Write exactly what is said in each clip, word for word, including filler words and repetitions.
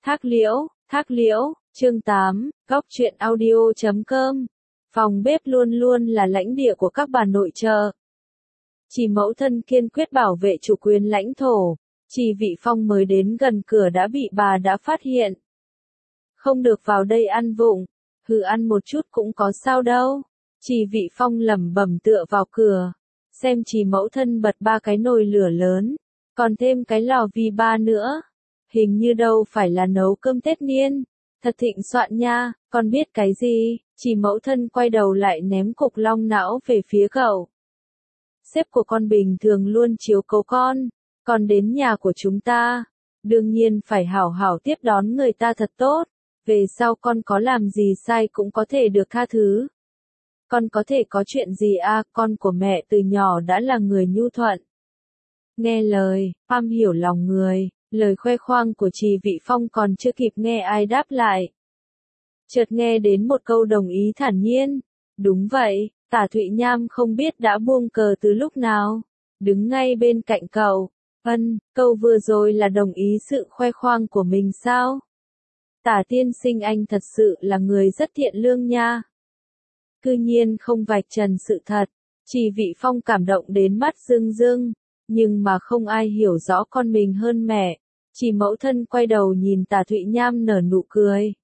Thác liễu, thác liễu, chương tám, góc truyện audio chấm com. Phòng bếp luôn luôn là lãnh địa của các bà nội trợ. Chỉ mẫu thân kiên quyết bảo vệ chủ quyền lãnh thổ, Chỉ Vị Phong mới đến gần cửa đã bị bà đã phát hiện. Không được vào đây ăn vụng, hừ ăn một chút cũng có sao đâu. Chỉ Vị Phong lẩm bẩm tựa vào cửa, xem Chỉ mẫu thân bật ba cái nồi lửa lớn, còn thêm cái lò vi ba nữa. Hình như đâu phải là nấu cơm Tết niên, thật thịnh soạn nha, con biết cái gì? Chỉ mẫu thân quay đầu lại ném cục long não về phía cậu. Sếp của con bình thường luôn chiếu cố con, còn đến nhà của chúng ta, đương nhiên phải hảo hảo tiếp đón người ta thật tốt, về sau con có làm gì sai cũng có thể được tha thứ. Con có thể có chuyện gì à, con của mẹ từ nhỏ đã là người nhu thuận. Nghe lời, am hiểu lòng người. Lời khoe khoang của Chỉ Vị Phong còn chưa kịp nghe ai đáp lại. Chợt nghe đến một câu đồng ý thản nhiên. Đúng vậy, Tả Thụy Nham không biết đã buông cờ từ lúc nào. Đứng ngay bên cạnh cậu. Ân, câu vừa rồi là đồng ý sự khoe khoang của mình sao? Tả tiên sinh anh thật sự là người rất thiện lương nha. Cư nhiên không vạch trần sự thật. Chỉ Vị Phong cảm động đến mắt rưng rưng. Nhưng mà không ai hiểu rõ con mình hơn mẹ. Chỉ mẫu thân quay đầu nhìn Tả Thụy Nham nở nụ cười.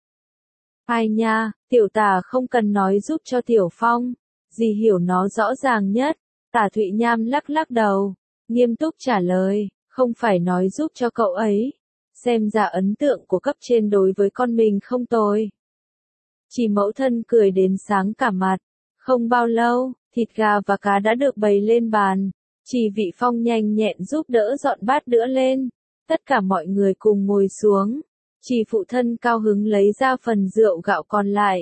Ai nha, tiểu Tả không cần nói giúp cho Tiểu Phong, dì hiểu nó rõ ràng nhất. Tả Thụy Nham lắc lắc đầu, nghiêm túc trả lời, không phải nói giúp cho cậu ấy. Xem ra ấn tượng của cấp trên đối với con mình không tồi. Chỉ mẫu thân cười đến sáng cả mặt. Không bao lâu, thịt gà và cá đã được bày lên bàn. Chỉ Vị Phong nhanh nhẹn giúp đỡ dọn bát đũa lên. Tất cả mọi người cùng ngồi xuống. Chỉ phụ thân cao hứng lấy ra phần rượu gạo còn lại.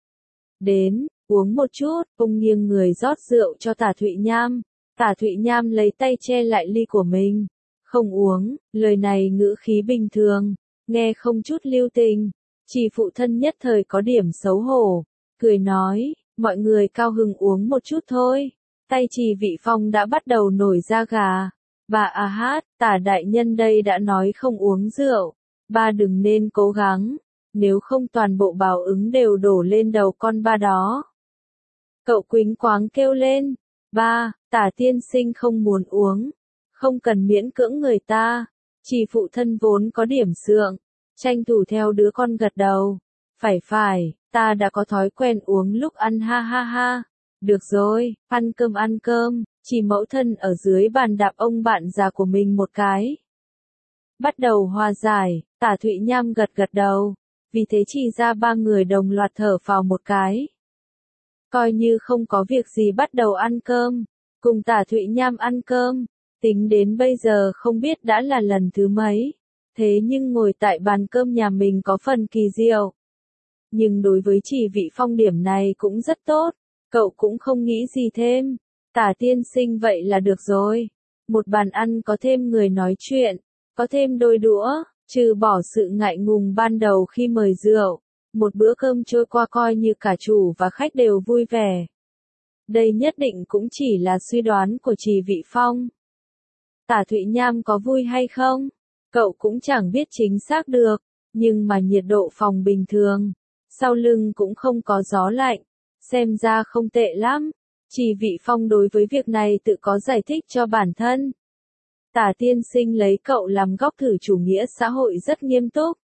Đến, uống một chút, ông nghiêng người rót rượu cho Tả Thụy Nham. Tả Thụy Nham lấy tay che lại ly của mình. Không uống, lời này ngữ khí bình thường, nghe không chút lưu tình. Chỉ phụ thân nhất thời có điểm xấu hổ, cười nói, mọi người cao hứng uống một chút thôi. Tay Chỉ Vị Phong đã bắt đầu nổi da gà. Bà à hát, Tả đại nhân đây đã nói không uống rượu. Ba đừng nên cố gắng, nếu không toàn bộ báo ứng đều đổ lên đầu con ba đó. Cậu quýnh quáng kêu lên, ba, Tả tiên sinh không muốn uống, không cần miễn cưỡng người ta. Chỉ phụ thân vốn có điểm sượng, tranh thủ theo đứa con gật đầu. Phải phải, ta đã có thói quen uống lúc ăn ha ha ha. Được rồi, ăn cơm ăn cơm. Chỉ mẫu thân ở dưới bàn đạp ông bạn già của mình một cái. Bắt đầu hòa giải, Tả Thụy Nham gật gật đầu. Vì thế chỉ ra ba người đồng loạt thở phào một cái. Coi như không có việc gì bắt đầu ăn cơm. Cùng Tả Thụy Nham ăn cơm. Tính đến bây giờ không biết đã là lần thứ mấy. Thế nhưng ngồi tại bàn cơm nhà mình có phần kỳ diệu. Nhưng đối với Chỉ Vị Phong điểm này cũng rất tốt. Cậu cũng không nghĩ gì thêm. Tả tiên sinh vậy là được rồi. Một bàn ăn có thêm người nói chuyện, có thêm đôi đũa, trừ bỏ sự ngại ngùng ban đầu khi mời rượu. Một bữa cơm trôi qua coi như cả chủ và khách đều vui vẻ. Đây nhất định cũng chỉ là suy đoán của Chỉ Vị Phong. Tả Thụy Nham có vui hay không? Cậu cũng chẳng biết chính xác được, nhưng mà nhiệt độ phòng bình thường. Sau lưng cũng không có gió lạnh, xem ra không tệ lắm. Chỉ Vị Phong đối với việc này tự có giải thích cho bản thân. Tả tiên sinh lấy cậu làm góc thử chủ nghĩa xã hội rất nghiêm túc.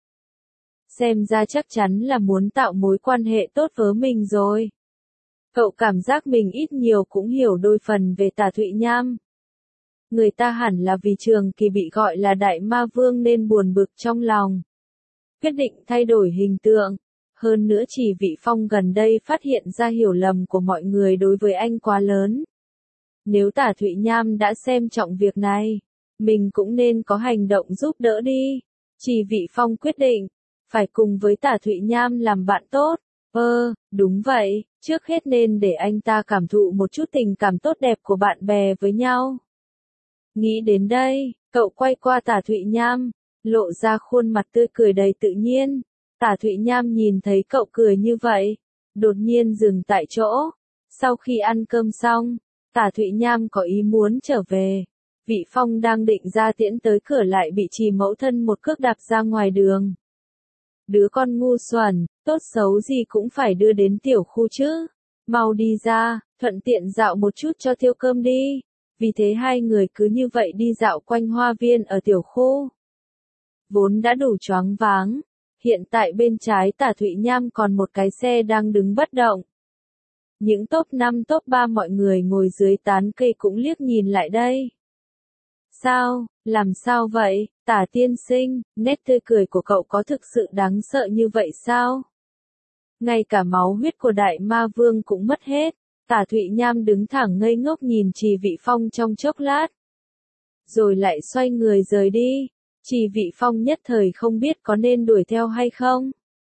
Xem ra chắc chắn là muốn tạo mối quan hệ tốt với mình rồi. Cậu cảm giác mình ít nhiều cũng hiểu đôi phần về Tả Thụy Nham. Người ta hẳn là vì Trường Kỳ bị gọi là Đại Ma Vương nên buồn bực trong lòng. Quyết định thay đổi hình tượng. Hơn nữa Chỉ Vị Phong gần đây phát hiện ra hiểu lầm của mọi người đối với anh quá lớn. Nếu Tả Thụy Nham đã xem trọng việc này, mình cũng nên có hành động giúp đỡ đi. Chỉ Vị Phong quyết định, phải cùng với Tả Thụy Nham làm bạn tốt. Ơ, đúng vậy, trước hết nên để anh ta cảm thụ một chút tình cảm tốt đẹp của bạn bè với nhau. Nghĩ đến đây, cậu quay qua Tả Thụy Nham, lộ ra khuôn mặt tươi cười đầy tự nhiên. Tả Thụy Nham nhìn thấy cậu cười như vậy, đột nhiên dừng tại chỗ. Sau khi ăn cơm xong, Tả Thụy Nham có ý muốn trở về. Vị Phong đang định ra tiễn tới cửa lại bị Chỉ mẫu thân một cước đạp ra ngoài đường. Đứa con ngu xuẩn, tốt xấu gì cũng phải đưa đến tiểu khu chứ. Mau đi ra, thuận tiện dạo một chút cho tiêu cơm đi. Vì thế hai người cứ như vậy đi dạo quanh hoa viên ở tiểu khu. Vốn đã đủ choáng váng. Hiện tại bên trái Tả Thụy Nham còn một cái xe đang đứng bất động. Những top năm top ba mọi người ngồi dưới tán cây cũng liếc nhìn lại đây. Sao, làm sao vậy, Tả tiên sinh, nét tươi cười của cậu có thực sự đáng sợ như vậy sao? Ngay cả máu huyết của đại ma vương cũng mất hết. Tả Thụy Nham đứng thẳng ngây ngốc nhìn Trì Vị Phong trong chốc lát. Rồi lại xoay người rời đi. Trì Vị Phong nhất thời không biết có nên đuổi theo hay không.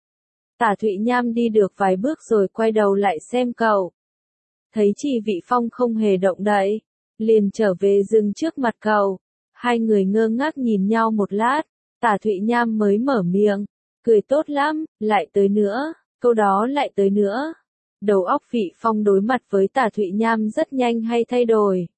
Tả Thụy Nham đi được vài bước rồi quay đầu lại xem cậu. Thấy Trì Vị Phong không hề động đậy, liền trở về dừng trước mặt cậu. Hai người ngơ ngác nhìn nhau một lát, Tả Thụy Nham mới mở miệng, cười tốt lắm, lại tới nữa, câu đó lại tới nữa. Đầu óc Vị Phong đối mặt với Tả Thụy Nham rất nhanh hay thay đổi.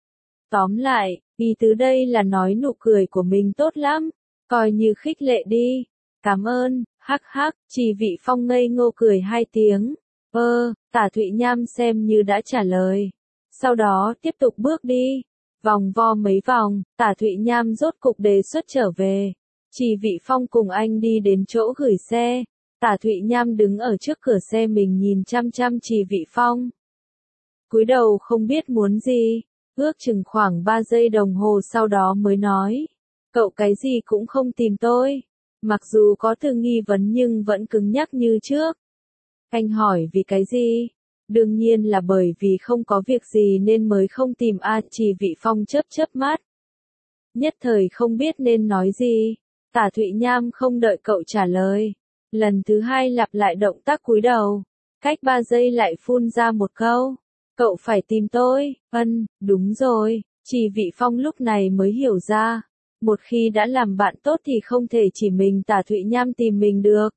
Tóm lại, ý tứ đây là nói nụ cười của mình tốt lắm, coi như khích lệ đi. Cảm ơn, hắc hắc, Trì Vị Phong ngây ngô cười hai tiếng. Ơ, Tả Thụy Nham xem như đã trả lời. Sau đó tiếp tục bước đi. Vòng vo mấy vòng, Tả Thụy Nham rốt cục đề xuất trở về. Trì Vị Phong cùng anh đi đến chỗ gửi xe. Tả Thụy Nham đứng ở trước cửa xe mình nhìn chăm chăm Trì Vị Phong. Cúi đầu không biết muốn gì, ước chừng khoảng ba giây đồng hồ sau đó mới nói. Cậu cái gì cũng không tìm tôi. Mặc dù có từ nghi vấn nhưng vẫn cứng nhắc như trước. Anh hỏi vì cái gì? Đương nhiên là bởi vì không có việc gì nên mới không tìm a. Trì Vị Phong chớp chớp mắt. Nhất thời không biết nên nói gì. Tả Thụy Nham không đợi cậu trả lời. Lần thứ hai lặp lại động tác cúi đầu. Cách ba giây lại phun ra một câu. Cậu phải tìm tôi. Ân, đúng rồi. Trì Vị Phong lúc này mới hiểu ra. Một khi đã làm bạn tốt thì không thể chỉ mình Tả Thụy Nham tìm mình được.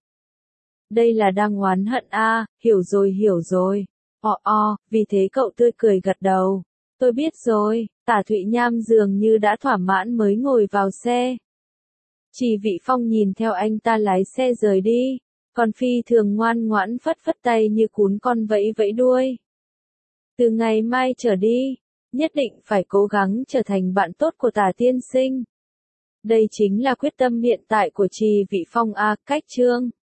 Đây là đang oán hận a. À, hiểu rồi hiểu rồi. Ồ ồ, vì thế cậu tươi cười gật đầu. Tôi biết rồi. Tả Thụy Nham dường như đã thỏa mãn mới ngồi vào xe. Trì Vị Phong nhìn theo anh ta lái xe rời đi. Còn phi thường ngoan ngoãn phất phất tay như cún con vẫy vẫy đuôi. Từ ngày mai trở đi, nhất định phải cố gắng trở thành bạn tốt của Tả tiên sinh. Đây chính là quyết tâm hiện tại của Trì Vị Phong a. Cách chương